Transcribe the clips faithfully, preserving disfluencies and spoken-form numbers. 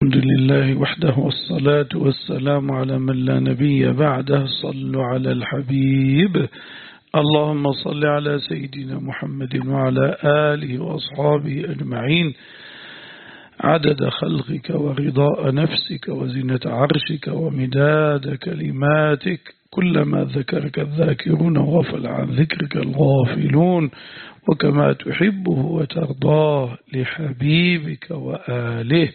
الحمد لله وحده والصلاة والسلام على من لا نبي بعده. صلوا على الحبيب. اللهم صل على سيدنا محمد وعلى آله وأصحابه أجمعين عدد خلقك ورضاء نفسك وزنة عرشك ومداد كلماتك، كلما ذكرك الذاكرون وغفل عن ذكرك الغافلون، وكما تحبه وترضاه لحبيبك وآله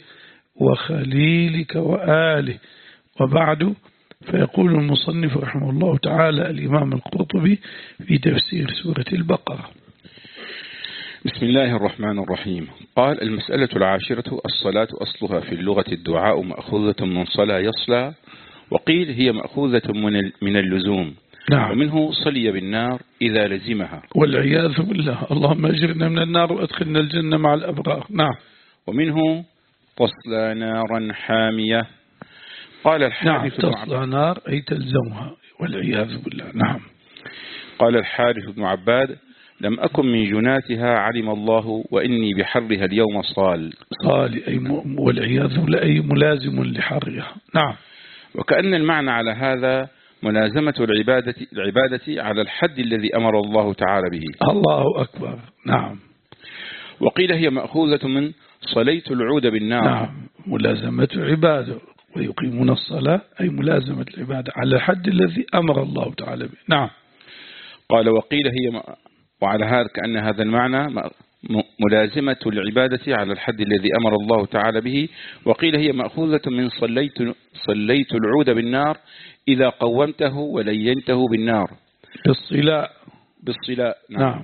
وخليلك وآله. وبعد، فيقول المصنف رحمه الله تعالى الإمام القرطبي في تفسير سورة البقرة: بسم الله الرحمن الرحيم. قال: المسألة العاشرة: الصلاة أصلها في اللغة الدعاء مأخوذة من صلى يصلى، وقيل هي مأخوذة من اللزوم. نعم. ومنه صلي بالنار إذا لزمها، والعياذ بالله. اللهم أجرنا من النار وأدخلنا الجنة مع الأبرار. نعم. ومنه تصلى نارا حامية. قال الحارث نعم، بن تصلى نار أي تلزمها، والعياذ بالله. نعم. قال الحارث بن عباد: لم أكن من جناتها، علم الله وإني بحرها اليوم صال. صال أي م... والعياذ بالله أي ملازم لحرها. نعم. وكأن المعنى على هذا ملازمة العبادة, العبادة على الحد الذي أمر الله تعالى به. الله أكبر. نعم. وقيل هي مأخوذة من صليت العود بالنار. نعم، ملازمة عباده، ويقيمون الصلاة أي ملازمة العبادة على الحد الذي أمر الله تعالى به. نعم. قال: وقيل هي م... وعلى هذا كأن هذا المعنى ملازمة العبادة على الحد الذي أمر الله تعالى به. وقيل هي مأخوذة من صليت, صليت العود بالنار إذا قومته ولينته بالنار، بالصلاء. بالصلاء. نعم. نعم.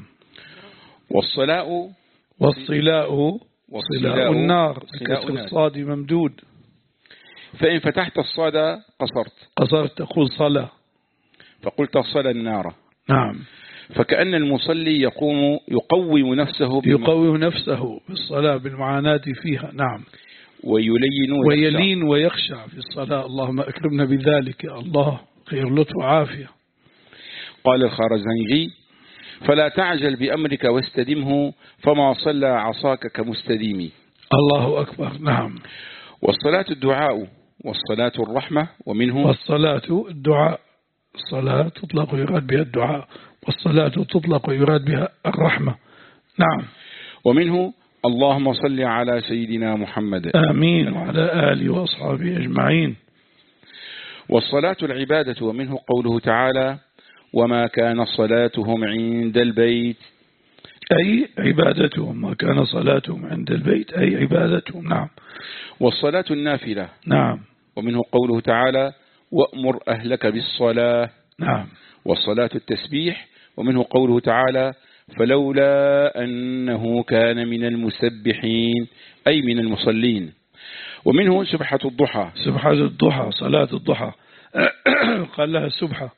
والصلاء والصلاء صلاء النار بكسر الصاد ممدود. فإن فتحت الصاد قصرت قصرت تقول صلاة، فقلت صلى النار. نعم. فكأن المصلي يقوم يقوم نفسه يقوم نفسه بالصلاة بالمعاناة فيها. نعم. ويلين ويلين ويخشع في الصلاة. اللهم أكرمنا بذلك يا الله، خير لطف وعافية. قال الخارزنجي: فلا تعجل بأمرك واستدمه، فما صلى عصاك كمستديم. الله أكبر. نعم. والصلاة الدعاء والصلاة الرحمة. ومنه والصلاة الدعاء، الصلاة تطلق ويراد بها الدعاء، والصلاة تطلق ويراد بها الرحمة. نعم. ومنه اللهم صل على سيدنا محمد. آمين، وعلى آله وأصحابه أجمعين. والصلاة العبادة. ومنه قوله تعالى: وما كان صلاتهم عند البيت، أي عبادتهم. ما كان صلاتهم عند البيت أي عبادتهم. نعم. والصلاة النافلة. نعم. ومنه قوله تعالى: وأمر أهلك بالصلاة. نعم. والصلاة التسبيح. ومنه قوله تعالى: فلولا أنه كان من المسبحين، أي من المصلين. ومنه سبحة الضحى. سبحة الضحى، صلاة الضحى قال لها السبحة.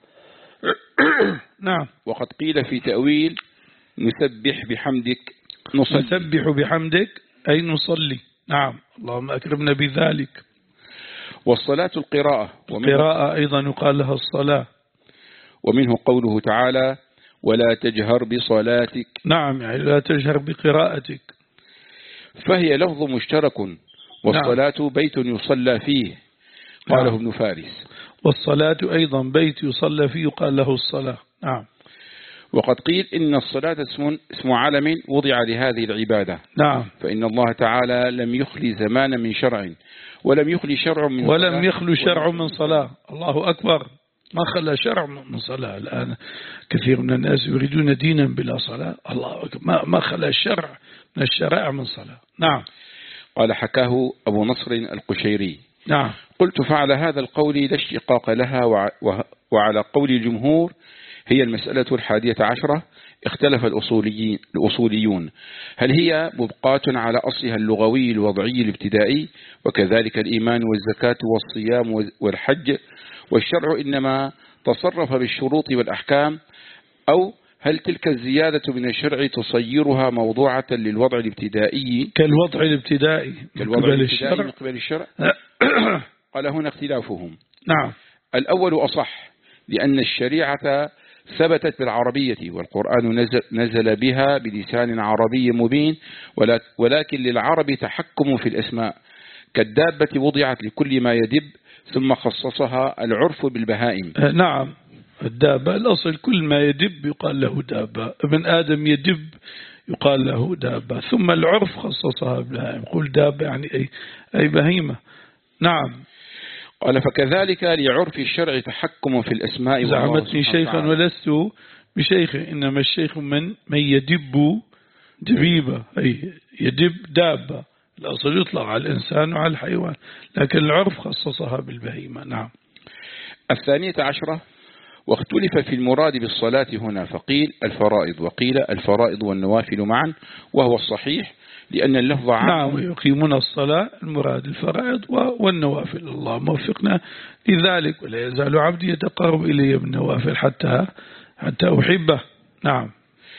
نعم. وقد قيل في تأويل: نسبح بحمدك نصلي. نسبح بحمدك أي نصلي. نعم. اللهم أكرمنا بذلك. والصلاة القراءة. القراءة أيضا يقال لها الصلاة. ومنه قوله تعالى: ولا تجهر بصلاتك. نعم، يعني لا تجهر بقراءتك. فهي لفظ مشترك، والصلاة نعم. بيت يصلى فيه، قاله نعم. ابن فارس. والصلاة أيضا بيت يصلى فيه يقال له الصلاة. نعم. وقد قيل إن الصلاة اسم, اسم علم وضع لهذه العبادة. نعم. فإن الله تعالى لم يخلي زمانا من شرع، ولم يخلي شرع من ولم صلاة، يخلو شرع من صلاة. الله أكبر. ما خلى شرع من صلاة. الآن كثير من الناس يريدون دينا بلا صلاة. الله أكبر. ما ما خلى الشرع من الشرائع من صلاة. نعم. قال حكاه أبو نصر القشيري. نعم. قلت: فعلى هذا القول لا اشتقاق لها، وعلى قول الجمهور هي المسألة الحادية عشرة. اختلف الأصوليين الأصوليون هل هي مبقاة على أصلها اللغوي الوضعي الابتدائي، وكذلك الإيمان والزكاة والصيام والحج، والشرع إنما تصرف بالشروط والأحكام، أو هل تلك الزيادة من الشرع تصيرها موضوعة للوضع الابتدائي كالوضع الابتدائي كالوضع الابتدائي من قبل الشرع؟ قال: هنا اختلافهم. نعم. الأول أصح، لأن الشريعة ثبتت بالعربية، والقرآن نزل, نزل بها بلسان عربي مبين، ولكن للعرب تحكم في الأسماء، كالدابة وضعت لكل ما يدب ثم خصصها العرف بالبهائم. نعم، الدابة الأصل كل ما يدب يقال له دابة، ابن آدم يدب يقال له دابة، ثم العرف خصصها بالبهائم، قل دابة يعني أي, أي بهيمة. نعم. قال فكذلك لعرف الشرع تحكم في الأسماء. زعمتني شيخا ولست بشيخ، إنما الشيخ من من يدب دبيبة، أي يدب دابة، الأصل يطلق على الإنسان وعلى الحيوان، لكن العرف خصصها بالبهيمة. نعم. الثانية عشرة واختلف في المراد بالصلاة هنا، فقيل الفرائض وقيل الفرائض والنوافل معا، وهو الصحيح لأن اللفظ عام. نعم، يقيمون الصلاة المراد الفرائض والنوافل، الله موفقنا لذلك. ولا يزال عبدي يتقرب إلي بالنوافل حتى حتى أحبه. نعم.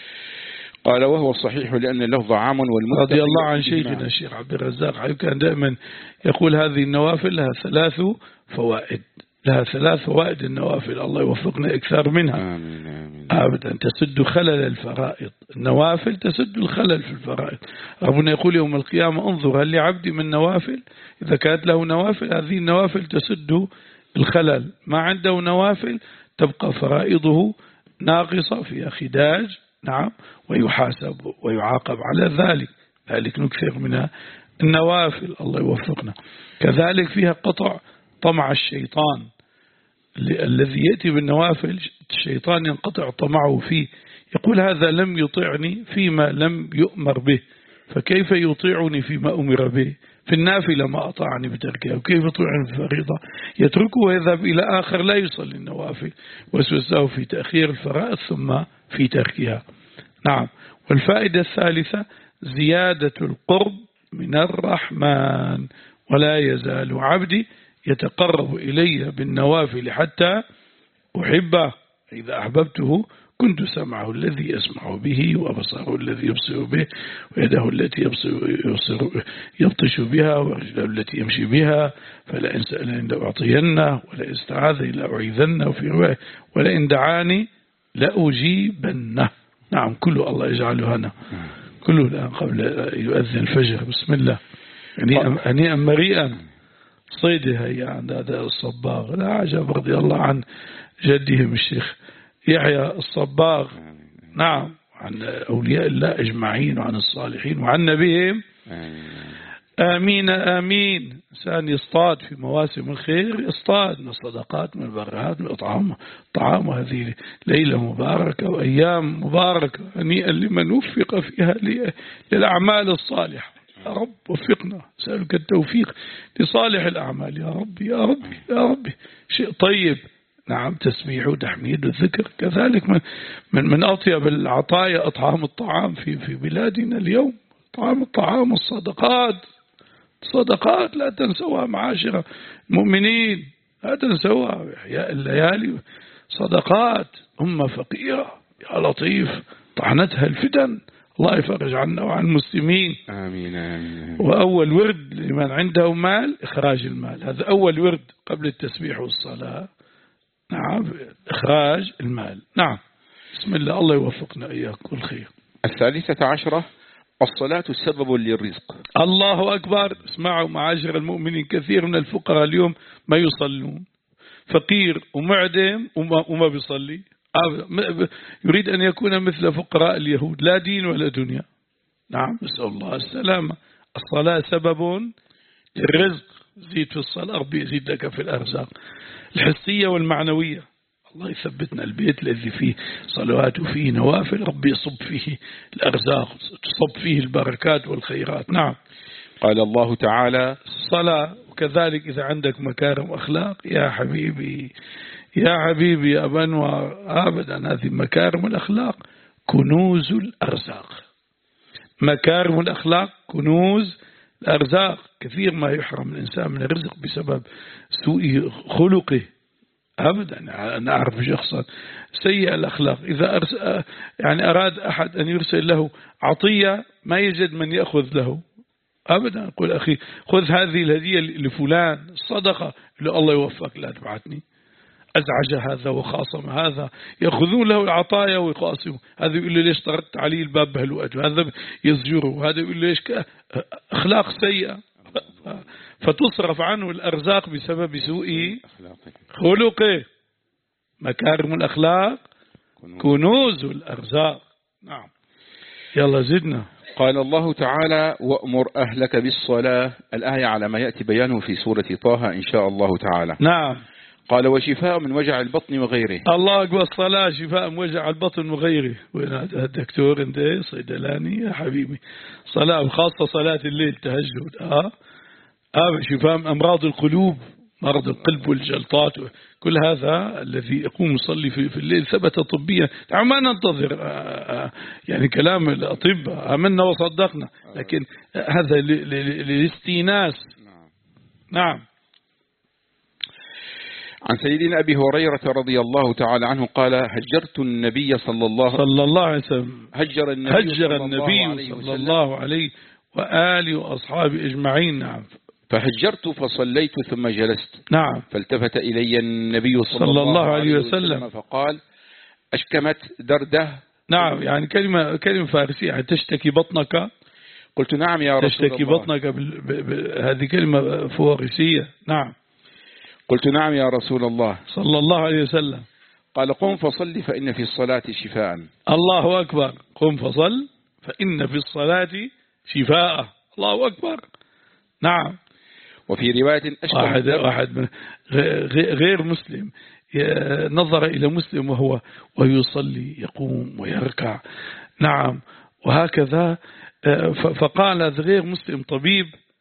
قال وهو الصحيح لأن اللفظ عام والمتقي. رضي الله عن شيخنا الشيخ عبد الرزاق كان دائما يقول هذه النوافل لها ثلاث فوائد، لها ثلاث فوائد النوافل، الله يوفقنا إكثر منها. آمين آمين. أبدا تسد خلل الفرائض، النوافل تسد الخلل في الفرائض. ربنا يقول يوم القيامة انظر هل لعبدي من نوافل، إذا كانت له نوافل هذه النوافل تسد الخلل، ما عنده نوافل تبقى فرائضه ناقصة فيها خداج. نعم، ويحاسب ويعاقب على ذلك، ذلك نكثر من النوافل، الله يوفقنا. كذلك فيها قطع طمع الشيطان الذي يأتي بالنوافل، الشيطان ينقطع طمعه فيه، يقول هذا لم يطيعني فيما لم يؤمر به، فكيف يطيعني فيما أمر به؟ في النافلة ما أطاعني بتركها، وكيف يطيعني في الفريضة؟ يتركه ويذهب إلى آخر لا يصلي النوافل، وسوسه في تأخير الفرائض ثم في تركها. نعم. والفائدة الثالثة زيادة القرب من الرحمن، ولا يزال عبدي يتقرب إلي بالنوافل حتى أحبه، إذا أحببته كنت سمعه الذي يسمع به، وبصره الذي يبصر به، ويده التي يبصر يبصر يبطش بها، ورجله التي يمشي بها، فلئن سألني لأعطينه، ولئن استعاذني لأعيذنه، وفي رواية ولئن دعاني لأجيبنه. نعم، كله الله يجعله هنا، كله الآن قبل يؤذن الفجر. بسم الله. هنيئا مريئا صيدها هي عند هذا الصباغ، لا عجب، رضي الله عن جدهم الشيخ يحيى الصباغ. نعم، عن أولياء الله أجمعين وعن الصالحين وعن نبيهم. آمين آمين. إنسان يصطاد في مواسم الخير، يصطاد من الصدقات من البرهات من الطعام طعام هذه ليلة مباركة وأيام مباركة، هنيئا لمن وفق فيها للأعمال الصالحة. يا رب وفقنا، سألك التوفيق لصالح الأعمال يا رب يا رب يا رب. شيء طيب. نعم، تسبيح وتحميد والذكر، كذلك من من من أطيب العطايا أطعام الطعام في في بلادنا اليوم، طعام الطعام والصدقات. صدقات لا تنسوها معاشر المؤمنين، لا تنسوها. يا الليالي صدقات، أمة فقيرة يا لطيف طعنتها الفتن، الله يفرج عنا وعن المسلمين. آمين آمين. وأول ورد لمن عنده مال إخراج المال، هذا أول ورد قبل التسبيح والصلاة. نعم، إخراج المال. نعم. بسم الله، الله يوفقنا إياك كل خير. الثالثة عشرة الصلاة سبب للرزق. الله أكبر. اسمعوا معاشر المؤمنين، كثير من الفقراء اليوم ما يصلون، فقير ومعدم وما, وما بيصلي، يريد أن يكون مثل فقراء اليهود، لا دين ولا دنيا. نعم، نسأل الله السلامة. الصلاة سبب للرزق، زيد في الصلاة ربي يزيد لك في الأرزاق الحسية والمعنوية. الله يثبتنا البيت الذي فيه صلوات وفيه نوافل، ربي يصب فيه الأرزاق، تصب فيه البركات والخيرات. نعم. قال الله تعالى الصلاة. وكذلك إذا عندك مكارم أخلاق يا حبيبي يا حبيبي يا أبنوى، أبدا هذه مكارم الأخلاق كنوز الأرزاق. مكارم الأخلاق كنوز الأرزاق. كثير ما يحرم الإنسان من الرزق بسبب سوء خلقه. أبدا أنا أعرف شخصا سيء الأخلاق، إذا أرس... يعني أراد أحد أن يرسل له عطية ما يجد من يأخذ له. أبدا يقول أخي خذ هذه الهدية لفلان الصدقة، اللي الله يوفق لا تبعتني. أزعج هذا وخاصم هذا، يأخذون له العطايا ويقاسموا. هذا يقول له ليش طردت علي الباب بهالوقت، وهذا يزجره، وهذا يقول له ليش ك... أخلاق سيئة. فتصرف عنه الأرزاق بسبب سوء خلقه. مكارم الأخلاق كنوز الأرزاق. نعم. يلا زدنا. قال الله تعالى وأمر أهلك بالصلاة، الآية على ما يأتي بيانه في سورة طه إن شاء الله تعالى. نعم. قال وشفاء من وجع البطن وغيره. الله أكبر. الصلاة شفاء من وجع البطن وغيره. وين هذا الدكتور انت صيدلاني يا حبيبي؟ صلاة وخاصة صلاة الليل تهجد. اه اه شفاء من أمراض القلوب، مرض القلب والجلطات، كل هذا الذي يقوم يصلي في, في الليل ثبت طبيا. ما ننتظر آآ آآ يعني كلام الأطباء، آمنا وصدقنا، لكن هذا للاستئناس. نعم. عن سيدنا أبي هريرة رضي الله تعالى عنه قال هجرت النبي صلى الله صلى الله عليه وسلم هجر النبي, هجر النبي صلى الله عليه وآله وأصحابه أجمعين. نعم. فهجرت فصليت ثم جلست. نعم. فالتفت إلي النبي صلى, صلى الله, الله عليه, عليه وسلم, وسلم فقال أشكمت درده. نعم، يعني كلمة كلمة فارسية، تشتكي بطنك. قلت نعم يا رسول الله. تشتكي بطنك بال... ب... ب... هذه كلمة فارسية. نعم. قلت نعم يا رسول الله صلى الله عليه وسلم. قال قم فصل فإن في الصلاة شفاء. الله أكبر. قم فصل فإن في الصلاة شفاء. الله أكبر. نعم. وفي رواية أشكر واحد, واحد من غير مسلم نظر إلى مسلم وهو ويصلي يقوم ويركع. نعم. وهكذا فقال غير مسلم طبيب،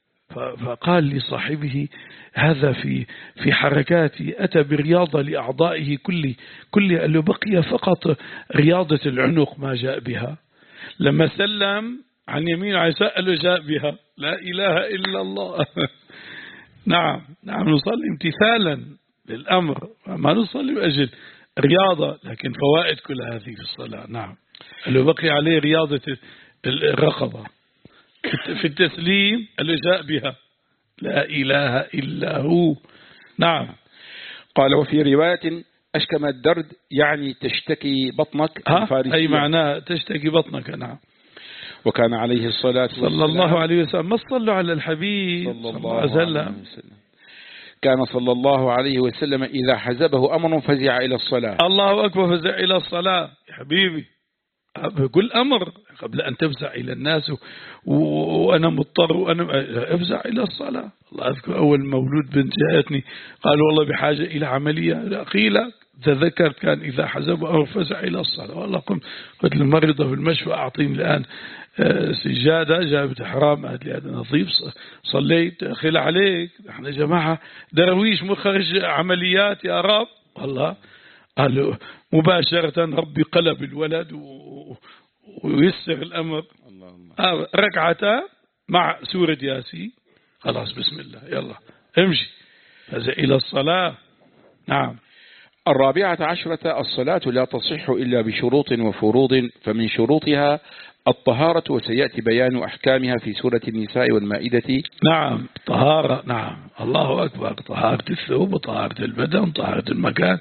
فقال لصاحبه هذا في في حركاتي أتى برياضة لأعضائه كل كل اللي بقي فقط رياضة العنق ما جاء بها. لما سلم عن يمين على يسار جاء بها. لا إله إلا الله. نعم. نعم. نصلي امتثالا للأمر، ما نصلي بأجل رياضة، لكن فوائد كل هذه في الصلاة. نعم. اللي بقي عليه رياضة الرقبة في التسليم اللي جاء بها. لا إله إلا هو. نعم. قال وفي رواية أشكم الدرد يعني تشتكي بطنك. أي معناه تشتكي بطنك. نعم. وكان عليه الصلاة والسلام صلى الله عليه وسلم ما صلوا على الحبيب صلى الله عليه وسلم. كان صلى الله عليه وسلم إذا حزبه أمر فزع إلى الصلاة. الله أكبر. فزع إلى الصلاة يا حبيبي. كل أمر قبل أن تفزع إلى الناس وأنا مضطر وأنا أفزع إلى الصلاة. الله أذكر أول مولود بنت جاءتني قال والله بحاجة إلى عملية، قيل تذكر كان إذا حزب أو فزع إلى الصلاة. والله قمت قلت للمريضة في المشفى أعطيني الآن سجادة، جابت حرام، قالت لي هذا نظيف، صليت خل عليك، احنا جماعة درويش مخرج عمليات يا رب. والله قالوا مباشرة ربي قلب الولد ويسر الأمر. آه ركعتا مع سورة ياسين، خلاص بسم الله يلا امشي فزع إلى الصلاة. نعم. الرابعة عشرة الصلاة لا تصح إلا بشروط وفروض، فمن شروطها الطهارة، وسيأتي بيان أحكامها في سورة النساء والمائدة. نعم. طهارة. نعم. الله أكبر. طهارة الثوب وطهارة البدن طهارة المكان،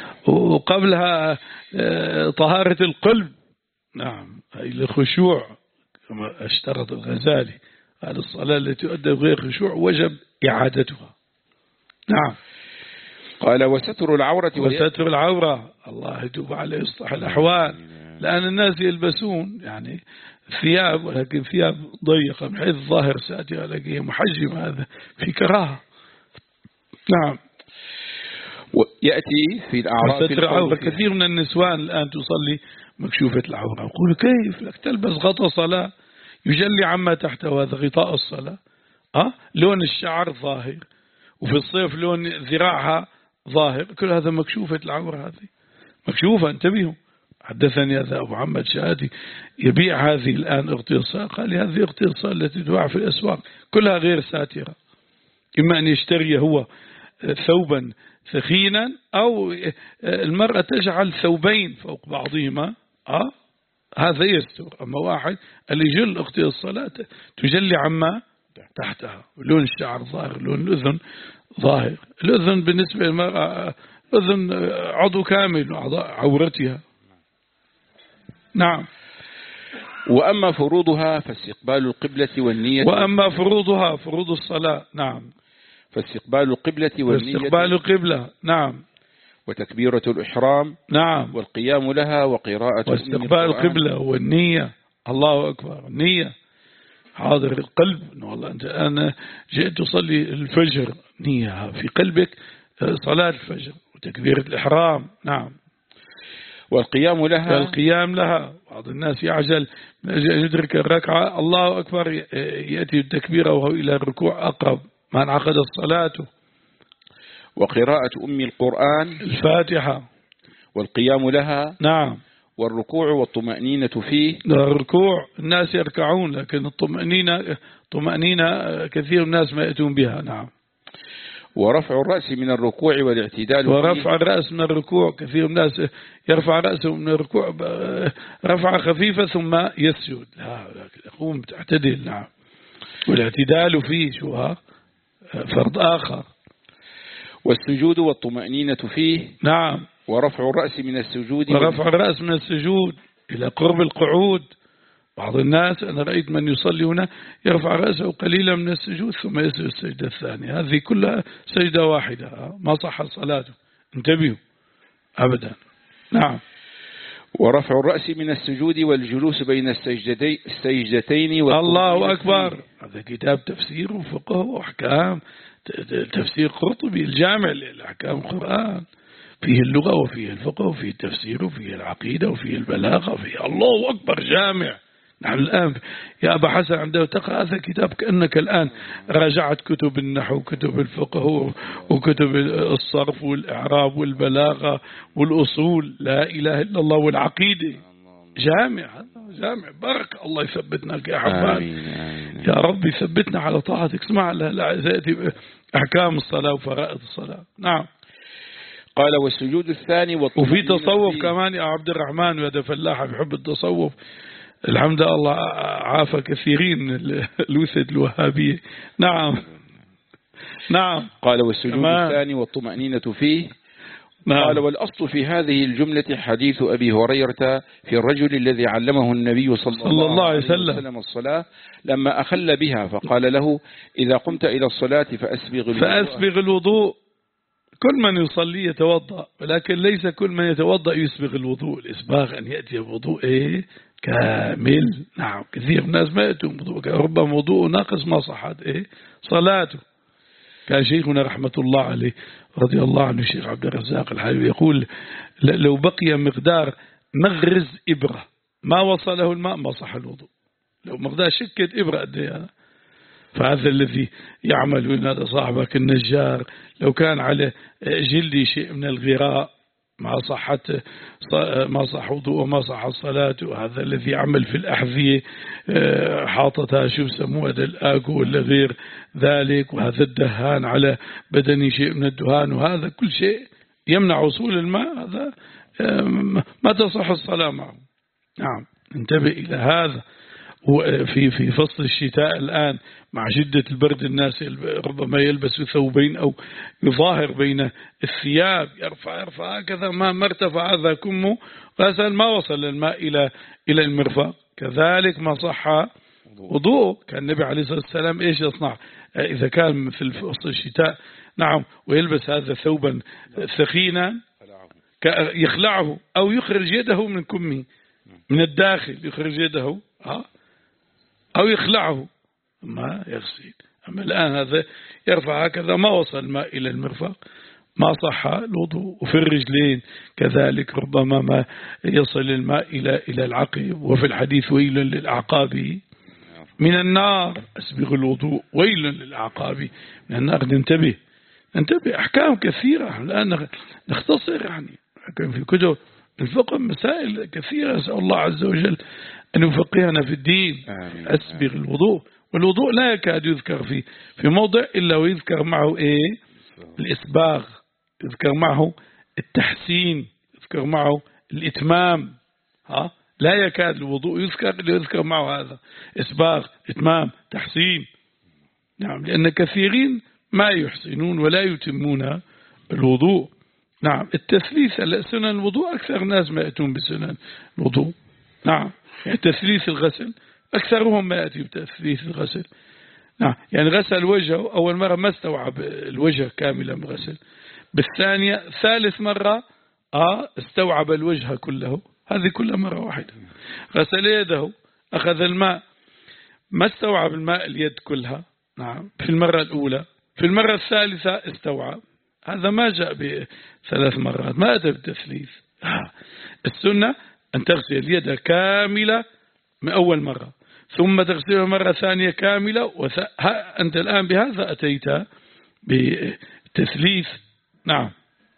وقبلها طهارة القلب. نعم. الخشوع كما اشترط الغزالي قال الصلاة التي تؤدى بغير خشوع وجب إعادتها. نعم. قال وستر العورة. وستر العورة الله يتوب عليه يصلح الأحوال، لأن الناس يلبسون يعني ثياب ولكن ثياب ضيقة بحيث ظاهر ساترة لكن هي محجمة، هذا في كراهة. نعم. يأتي في الأعراف ستر العورة. كثير من النسوان الآن تصلي مكشوفة العورة، يقول كيف لك تلبس غطاء صلاة يجلي عما تحته، هذا غطاء الصلاة. أه؟ لون الشعر ظاهر، وفي الصيف لون ذراعها ظاهر، كل هذا مكشوفة العورة، هذه مكشوفة. انتبهوا. حدثني هذا أبو محمد شهادي يبيع هذه الآن اغتيصال، قال لي هذه اغتيصال التي تباع في الأسواق كلها غير ساترة، إما أن يشتري هو ثوبا ثخينا أو المرأة تجعل ثوبين فوق بعضهما. أه؟ هذا يستر. أما واحد اللي يجل أختي الصلاة تجلي عما تحتها، لون الشعر ظاهر، لون الأذن ظاهر. الأذن بالنسبة للمرأة أذن عضو كامل أعضاء عورتها. نعم. وأما فروضها فاستقبال القبلة والنية. وأما فروضها فروض الصلاة. نعم. فاستقبال القبلة والنية استقبال القبلة نعم، وتكبيرة الإحرام نعم، والقيام لها وقراءة واستقبال القبلة والنية. الله أكبر، النية حاضر القلب. والله أنت أنا جئت أصلي الفجر، نية في قلبك صلاة الفجر وتكبيرة الإحرام. نعم، والقيام لها، والقيام لها. بعض الناس يعجل من أجل أن يدرك الركعة، الله أكبر يأتي التكبير وهو إلى الركوع أقرب ما انعقد الصلاة. وقراءة أم القرآن الفاتحة. والقيام لها. نعم. والركوع والطمأنينة فيه. الركوع الناس يركعون، لكن الطمأنينة طمأنينة كثير الناس ما يأتون بها. نعم. ورفع الرأس من الركوع والاعتدال. ورفع الرأس من الركوع، كثير الناس يرفع رأسه من الركوع رفع خفيفة ثم يسجد، لا يقوم تعتدل. نعم. والاعتدال فيه شو ها فرض آخر. والسجود والطمأنينة فيه. نعم. ورفع الرأس من السجود. ورفع الرأس من السجود إلى قرب القعود. بعض الناس أنا رأيت من يصلي هنا يرفع رأسه قليلا من السجود ثم يسجد السجدة الثانية، هذه كلها سجدة واحدة، ما صح صلاته، انتبهوا أبدا. نعم. ورفع الرأس من السجود والجلوس بين السجدتين. الله أكبر، هذا كتاب تفسير وفقه وأحكام، تفسير قرطبي الجامع للأحكام القرآن، فيه اللغة وفيه الفقه وفيه التفسير وفيه العقيدة وفيه البلاغة وفيه الله أكبر جامع. نحن الآن يا أبا حسن عندما تقرأ هذا الكتاب كأنك الآن راجعت كتب النحو وكتب الفقه وكتب الصرف والإعراب والبلاغة والأصول، لا إله إلا الله، والعقيدة. جامع، هذا جامع. بارك الله يثبتنا يا حبان، يا رب يثبتنا على طاعتك. اسمع لا سيأتي أحكام الصلاة وفرائض الصلاة. نعم. قال والسجود الثاني وفي تصوف كمان يا عبد الرحمن، وهذا فلاح بيحب التصوف. الحمد لله الله عافى كثيرين من الوسد الوهابية. نعم. نعم. قال والسجود كمان. الثاني والطمأنينة فيه. نعم. قال والأصل في هذه الجملة حديث أبي هريرة في الرجل الذي علمه النبي صلى, صلى الله عليه وسلم. وسلم الصلاة لما أخل بها فقال له إذا قمت إلى الصلاة فأسبغ الوضوء, فأسبغ الوضوء. كل من يصلي يتوضأ، ولكن ليس كل من يتوضأ يسبغ الوضوء. الإسباغ أن يأتي الوضوء إيه كامل. نعم. كثير الناس ما يأتون وضوء، ربما وضوء ناقص ما صحت إيه صلاته. كان شيخنا رحمة الله عليه رضي الله عنه الشيخ عبد الرزاق الحلبي يقول لو بقي مقدار مغرز إبرة ما وصله الماء ما صح الوضوء. لو مقدار شكة إبرة قد ايه. فهذا الذي يعمل من هذا صاحبك النجار لو كان على جلدي شيء من الغراء ما صحت ما صح وضوء وما صح الصلاة. وهذا الذي يعمل في الأحذية حاطتها شو سموه هذا الآكو ولا غير ذلك. وهذا الدهان على بدني شيء من الدهان، وهذا كل شيء يمنع وصول الماء، هذا ما تصح الصلاة معه. نعم. انتبه إلى هذا. وفي في فصل الشتاء الآن مع شدة البرد الناس ربما يلبس ثوبين أو يظاهر بين الثياب، يرفع يرفع هكذا ما مرتفع هذا كمه، غسل ما وصل الماء إلى إلى المرفق. كذلك ما صح وضوء. كان النبي عليه الصلاة والسلام إيش يصنع إذا كان مثل فصل الشتاء؟ نعم. ويلبس هذا ثوبا ثخينا يخلعه أو يخرج يده من كمه من الداخل، يخرج يده أو يخلعه ما يغسل. أما الآن هذا يرفع هكذا ما وصل الماء إلى المرفق ما صح الوضوء. وفي الرجلين كذلك ربما ما يصل الماء إلى إلى العقب. وفي الحديث ويل للأعقاب من النار أسبغ الوضوء ويل للأعقاب من النار. ننتبه ننتبه. أحكام كثيرة الآن نختصر يعني في كتب الفقه مسائل كثيرة. أسأل الله عز وجل أن يفقهنا في الدين. أسبغ الوضوء. والوضوء لا يكاد يذكر في في موضع إلا ويذكر معه إيه الإسباغ، يذكر معه التحسين، يذكر معه الإتمام. ها لا يكاد الوضوء يذكر إلا يذكر معه هذا إسباغ إتمام تحسين. نعم. لأن كثيرين ما يحسنون ولا يتمون الوضوء. نعم. التثليث سنن الوضوء أكثر الناس ما يأتون بسنن الوضوء. نعم. يعني تثليث الغسل أكثرهم ما يأتي بتثليث الغسل. نعم يعني غسل وجهه أول مرة ما استوعب الوجه كاملا بغسل، بالثانية ثالث مرة آه استوعب الوجه كله، هذه كل مرة واحدة. غسل يده أخذ الماء ما استوعب الماء اليد كلها، نعم في المرة الأولى، في المرة الثالثة استوعب، هذا ما جاء بثلاث مرات، ما أتى بالتثليث. آه. السنة أن تغسل اليد كاملة من أول مرة ثم تغسلها مرة ثانية كاملة، وث... أنت الآن بهذا أتيت بتثليث. نعم.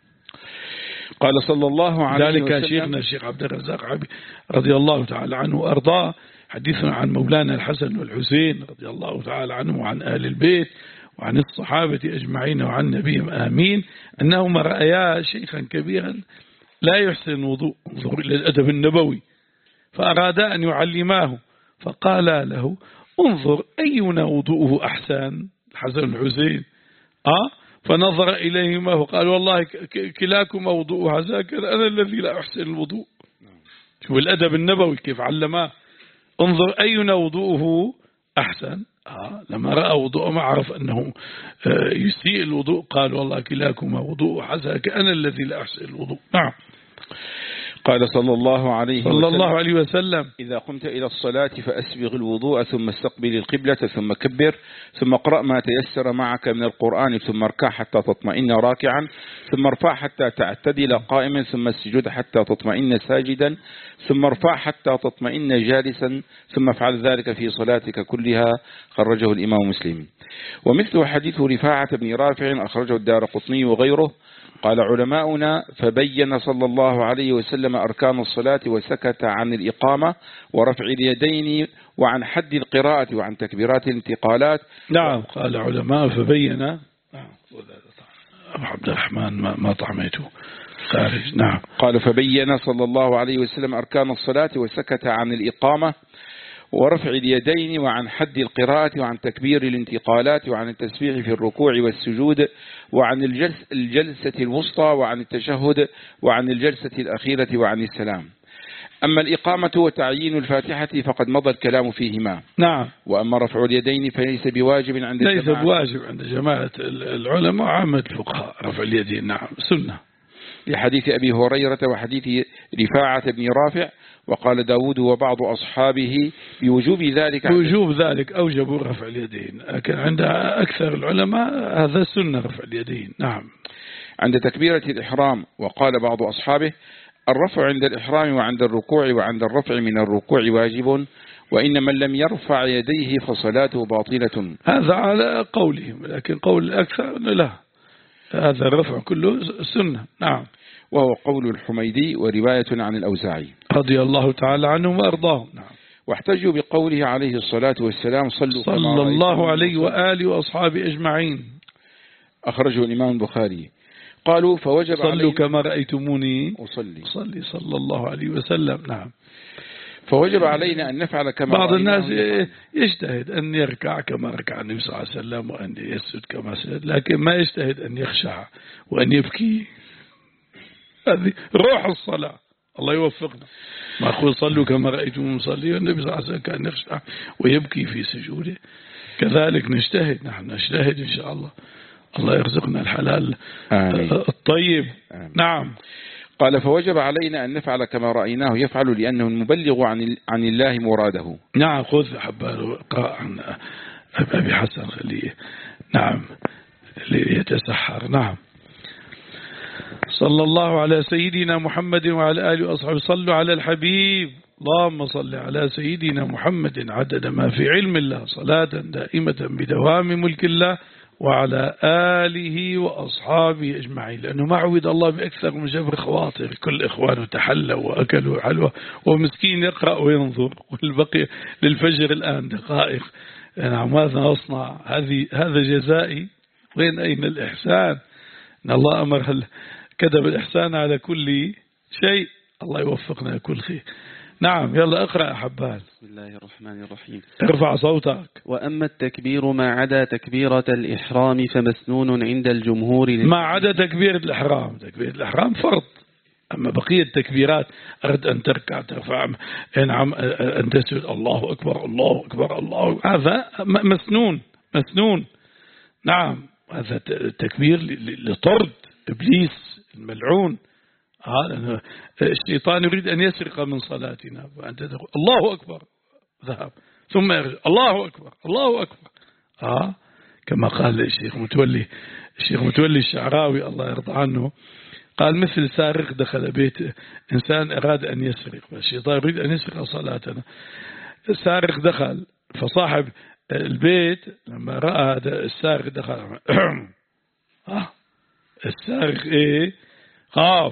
قال صلى الله عليه ذلك وسلم شيخنا الشيخ عبد الرزاق عبي رضي الله تعالى عنه وأرضاه حديثنا عن مولانا الحسن والحسين رضي الله تعالى عنه وعن أهل البيت وعن الصحابة أجمعين وعن نبيهم آمين أنهما رأيا شيخا كبيرا لا يحسن الوضوء، انظر إلى الأدب النبوي، فأرادا أن يعلماه فقال له انظر أينا وضوءه أحسن، الحسن والحسين آه فنظر إليهما وقال والله كلاكما وضوء هذاكر، أنا الذي لا أحسن الوضوء. شوف الأدب النبوي كيف علماه، انظر أينا وضوءه أحسن. آه لما رأى وضوء ما عرف أنه آه يسيء الوضوء قال والله كلاكما وضوء هذاكر، أنا الذي لا أحسن الوضوء. نعم. قال صلى الله عليه صلى وسلم, الله عليه وسلم إذا قمت إلى الصلاة فأسبغ الوضوء ثم استقبل القبلة ثم كبر ثم اقرأ ما تيسر معك من القرآن ثم اركع حتى تطمئن راكعا ثم ارفع حتى تعتدل قائما ثم السجود حتى تطمئن ساجدا ثم ارفع حتى تطمئن جالسا ثم افعل ذلك في صلاتك كلها. خرجه الإمام مسلم. ومثل حديث رفاعة بن رافع أخرجه الدارقطني وغيره. قال علماؤنا فبين صلى الله عليه وسلم أركان الصلاة وسكت عن الإقامة ورفع اليدين وعن حد القراءة وعن تكبيرات الانتقالات. نعم قال علماء فبين. نعم أبو عبد الرحمن ما, ما طعميته خارج. نعم قال فبين صلى الله عليه وسلم أركان الصلاة وسكت عن الإقامة ورفع اليدين وعن حد القراءة وعن تكبير الانتقالات وعن التسبيح في الركوع والسجود وعن الجلس الجلسة الوسطى وعن التشهد وعن الجلسة الأخيرة وعن السلام. أما الإقامة وتعيين الفاتحة فقد مضى الكلام فيهما. نعم. وأما رفع اليدين فليس بواجب عند ليس الجماعة، بواجب عند جماعة العلماء وعامة الفقهاء رفع اليدين. نعم سنة، لحديث أبي هريرة وحديث رفاعة بن رافع. وقال داود وبعض أصحابه بوجوب ذلك بوجوب ذلك أوجبوا رفع اليدين، لكن عند أكثر العلماء هذا سنة رفع اليدين. نعم. عند تكبيرة الإحرام. وقال بعض أصحابه الرفع عند الإحرام وعند الركوع وعند الرفع من الركوع واجب، وإن من لم يرفع يديه فصلاته باطلة. هذا على قولهم، لكن قول الأكثر لا، هذا الرفع كله سنة. نعم. وهو قول الحميدي ورواية عن الأوزاعي رضي الله تعالى عنهم وأرضاهم. نعم. واحتجوا بقوله عليه الصلاة والسلام صلوا صلى الله عليه وآله وأصحابه أجمعين. أخرجه الإمام البخاري. قالوا فوجب صلوا كما رأيتموني أصلي صلي صلى الله عليه وسلم. نعم. فوجب علينا أن نفعل كما بعض الناس يجتهد أن يركع كما ركع النبي صلى الله عليه وسلم وأن يسجد كما سجد، لكن ما يجتهد أن يخشع وأن يبكي. هذه روح الصلاة. الله يوفقنا. ما أقول صلوا كما رأيتم مصلي، والنبي صلى الله عليه وسلم كان يخشع ويبكي في سجوده. كذلك نجتهد، نحن نجتهد إن شاء الله. الله يرزقنا الحلال آمين. الطيب آمين. نعم. قال فوجب علينا أن نفعل كما رأيناه يفعل لأنه المبلغ عن عن الله مراده. نعم. خذ حبار قراء عن أبي حسن خليه. نعم ليتسحر. نعم. صلى الله على سيدنا محمد وعلى آله وأصحابه. صلوا على الحبيب. اللهم صل على سيدنا محمد عدد ما في علم الله صلاة دائمة بدوام ملك الله وعلى آله وأصحابه أجمعين، لأنه ما عود الله بأكثر من جبر خواطر. كل إخوانه تحلوا وأكلوا حلوة ومسكين يقرأ وينظر، والبقي للفجر الآن دقائق. نعم. ماذا أصنع؟ هذه هذا جزائي. وين أين الإحسان؟ إن الله أمر كتب الإحسان على كل شيء. الله يوفقنا كل خير. نعم. يلا اقرأ يا حبال. بسم الله الرحمن الرحيم. ارفع صوتك. وأما التكبير ما عدا تكبيرة الإحرام فمسنون عند الجمهور. ما عدا تكبيرة الإحرام. تكبيرة الإحرام فرض، أما بقية التكبيرات أرد أن تركع ترفع نعم أن تسجد الله أكبر الله أكبر الله أكبر. هذا مسنون مسنون. نعم هذا تكبير لطرد إبليس الملعون. آه الشيطان يريد أن يسرق من صلاتنا وأنت تقول الله أكبر ذهب ثم يرجع الله أكبر الله أكبر. آه كما قال الشيخ متولي الشيخ متولي الشعراوي الله يرضى عنه قال مثل سارق دخل بيت إنسان أراد أن يسرق والشيطان يريد أن يسرق صلاتنا. السارق دخل فصاحب البيت لما رأى هذا السارق دخل آه السارق إيه خاف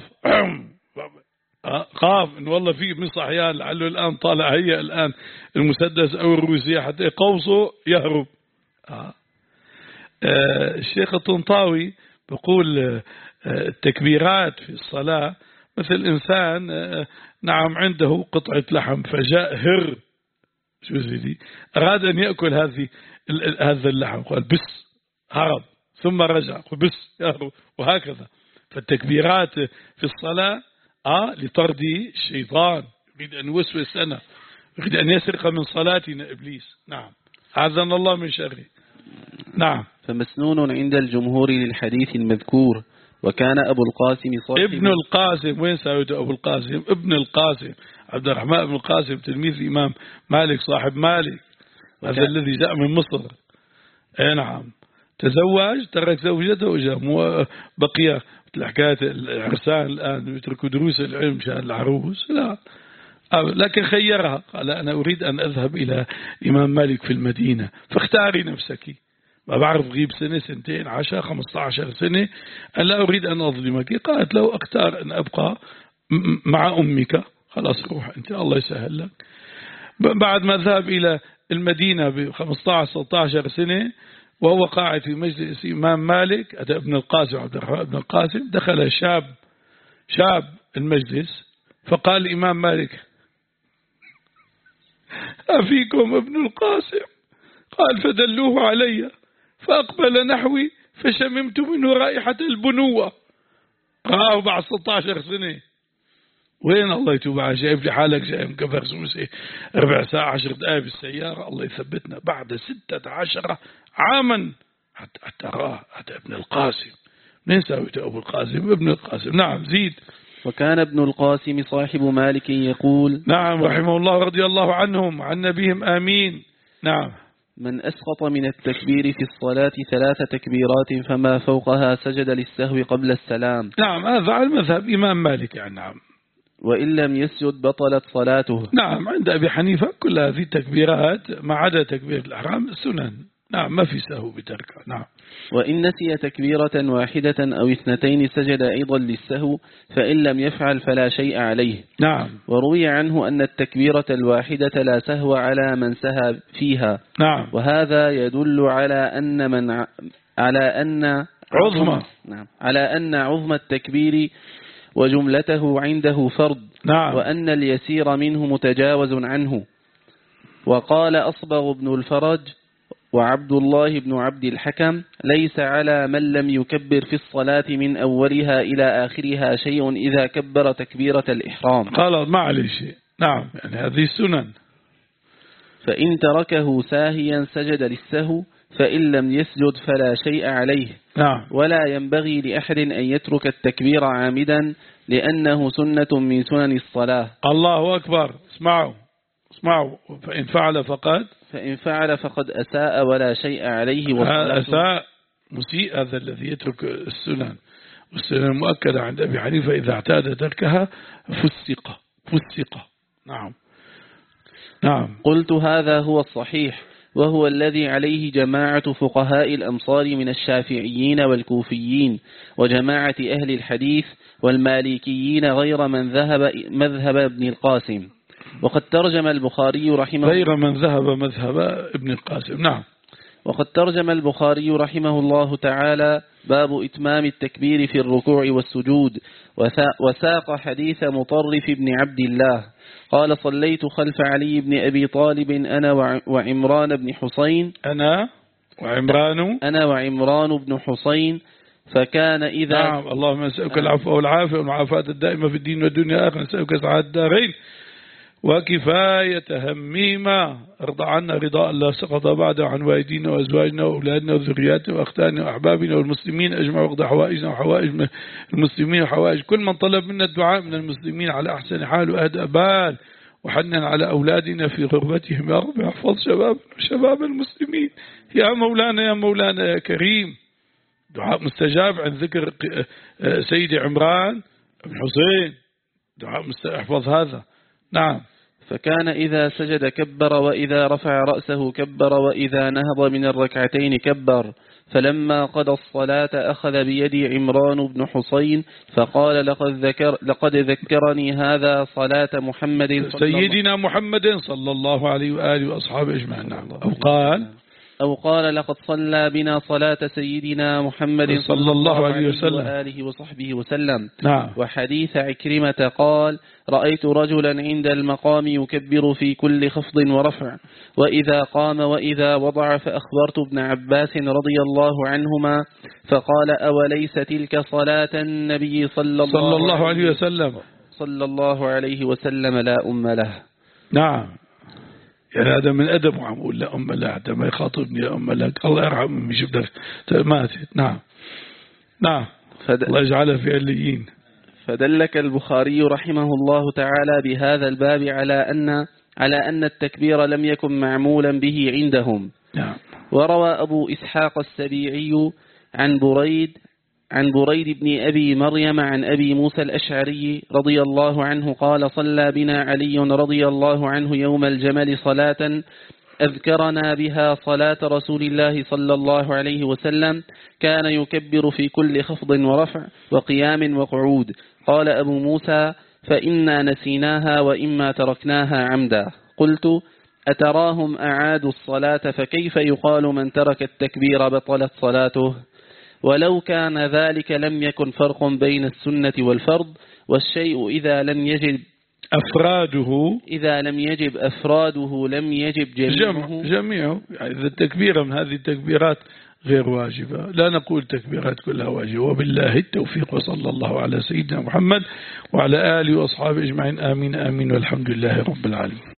خاف إن والله في من صحيان لعله الآن طالع هي الآن المسدس أو الروسية حتى يقوصه يهرب. آه. آه الشيخ الطنطاوي بيقول التكبيرات في الصلاة مثل إنسان نعم عنده قطعة لحم فجاء هر شو زي أراد أن يأكل هذه هذا اللحم قال بس هرب ثم رجع قال بس يهرب وهكذا. فالتكبيرات في الصلاة آه لطرد الشيطان يريد أن يوسوس لنا يريد أن يسرق من صلاتنا إبليس. نعم أعاذنا الله من شره. نعم فمسنون عند الجمهور للحديث المذكور. وكان أبو القاسم صاحب ابن القاسم وين ساويت أبو القاسم ابن القاسم عبد الرحمن بن القاسم تلميذ الإمام مالك صاحب مالك هذا الذي جاء من مصر. اي نعم تزوج ترك زوجته وجاء بقي مثل حكاية العرسان الآن يتركوا دروس العلم شان العروس لا لكن خيرها قال أنا أريد أن أذهب إلى إمام مالك في المدينة فاختاري نفسك ما بعرف غيب سنة سنتين عشر خمسة عشر سنة أنا لا أريد أن أظلمك. قالت لو أختار أن أبقى مع أمك خلاص روح أنت الله يسهل لك. بعد ما ذهب إلى المدينة ب خمسة عشر ستة عشر سنة وهو قاعد في مجلس إمام مالك أتى ابن القاسم عبد الرحمن بن القاسم دخل شاب شاب المجلس فقال الإمام مالك أفيكم ابن القاسم؟ قال فدلوه علي فأقبل نحوي فشممت منه رائحة البنوة. رآه بعد ستة عشر سنة وين الله يتوب على جايب لي حالك جاي مكفر سوسي ربع ساعة عشر دقائق بالسيارة الله يثبتنا بعد ستة عشر عاما حتى حتى راه حتى ابن القاسم. من ساويته أبو القاسم ابن القاسم. نعم زيد. وكان ابن القاسم صاحب مالك يقول نعم رحمه الله رضي الله عنهم عن نبيهم آمين. نعم من أسقط من التكبير في الصلاة ثلاث تكبيرات فما فوقها سجد للسهو قبل السلام. نعم هذا على المذهب إمام مالك يعني. نعم وإن لم يسجد بطلت صلاته. نعم عند أبي حنيفة كل هذه التكبيرات ما عدا تكبير الإحرام سنن. نعم ما في سهو بتركها. نعم وإن نسي تكبيرة واحدة أو اثنتين سجد أيضا للسهو فإن لم يفعل فلا شيء عليه. نعم وروي عنه أن التكبيرة الواحدة لا سهو على من سهى فيها. نعم وهذا يدل على أن من ع... على أن عظمة نعم على أن عظم التكبير وجملته عنده فرض. نعم وأن اليسير منه متجاوز عنه. وقال أصبغ بن الفرج وعبد الله بن عبد الحكم ليس على من لم يكبر في الصلاة من أولها إلى آخرها شيء إذا كبر تكبيرة الإحرام. قال ما عليه شيء. نعم يعني هذه السنن. فإن تركه ساهيا سجد للسهو فإن لم يسجد فلا شيء عليه. نعم ولا ينبغي لأحد أن يترك التكبير عامدا لأنه سنة من سنن الصلاة. الله أكبر. اسمعوا اسمعوا فإن فعل فقد فإن فعل فقد أساء ولا شيء عليه. أساء مسيء هذا الذي يترك السنن. والسنن المؤكدة عند أبي حنيفة إذا اعتاد تركها فسق فسق. نعم نعم قلت هذا هو الصحيح وهو الذي عليه جماعة فقهاء الأمصار من الشافعيين والكوفيين وجماعة أهل الحديث والمالكيين غير من ذهب مذهب ابن القاسم. وقد ترجم البخاري رحمه غير من ذهب مذهب ابن القاسم. نعم وقد ترجم البخاري رحمه الله تعالى باب إتمام التكبير في الركوع والسجود وساق حديث مطرف بن عبد الله قال صليت خلف علي بن أبي طالب أنا وعمران بن حسين أنا وعمران أنا وعمران بن حسين فكان إذا نعم اللهم نسألك العفو والعافية والمعافاة الدائمة في الدين والدنيا آخر نسألك سعادة الدارين. وكفاية هميمة ارضى عنا رضاء الله سقط بعد عن والدينا وأزواجنا وأولادنا وذرياتنا وأختاننا وأحبابنا والمسلمين أجمع وقضى حوائجنا وحوائج المسلمين وحوائج كل من طلب منا الدعاء من المسلمين على أحسن حال وأهدى بال وحنن على أولادنا في غربتهم يا رب احفظ شباب شباب المسلمين يا مولانا يا مولانا يا كريم. دعاء مستجاب عن ذكر سيدي عمران بن حسين دعاء احفظ هذا. نعم. فكان إذا سجد كبر وإذا رفع رأسه كبر وإذا نهض من الركعتين كبر. فلما قضى الصلاة أخذ بيد عمران بن حسين فقال لقد, ذكر لقد ذكرني هذا صلاة محمد صلى سيدنا محمد صلى الله عليه وآله وأصحابه أجمعين. أو قال أو قال لقد صلى بنا صلاة سيدنا محمد صلى الله عليه وسلم وآله وصحبه وسلم. نعم. وحديث عكرمة قال رأيت رجلا عند المقام يكبر في كل خفض ورفع وإذا قام وإذا وضع فأخبرت ابن عباس رضي الله عنهما فقال أوليس تلك صلاة النبي صلى الله, صلى الله عليه وسلم صلى الله عليه وسلم لا أم له. نعم. يعني هذا من أدب وعمول لا أم لا حتى ما يخاطبني يا أم لك الله يرحمه يجيب لك ماتت. نعم نعم فد... الله يجعلها في عليين. فدلك البخاري رحمه الله تعالى بهذا الباب على أن على أن التكبير لم يكن معمولا به عندهم. نعم. وروى أبو إسحاق السبيعي عن بريد عن بريد بن أبي مريم عن أبي موسى الأشعري رضي الله عنه قال صلى بنا علي رضي الله عنه يوم الجمل صلاة أذكرنا بها صلاة رسول الله صلى الله عليه وسلم كان يكبر في كل خفض ورفع وقيام وقعود. قال أبو موسى فإنا نسيناها وإما تركناها عمدا. قلت أتراهم أعادوا الصلاة فكيف يقال من ترك التكبير بطلت صلاته؟ ولو كان ذلك لم يكن فرق بين السنة والفرض والشيء إذا لم يجب أفراده إذا لم يجب أفراده لم يجب جميعه جميعه. يعني إذا التكبيرة من هذه التكبيرات غير واجبة لا نقول تكبيرات كلها واجبة. وبالله التوفيق وصلى الله على سيدنا محمد وعلى آله وأصحابه أجمعين آمين آمين والحمد لله رب العالمين.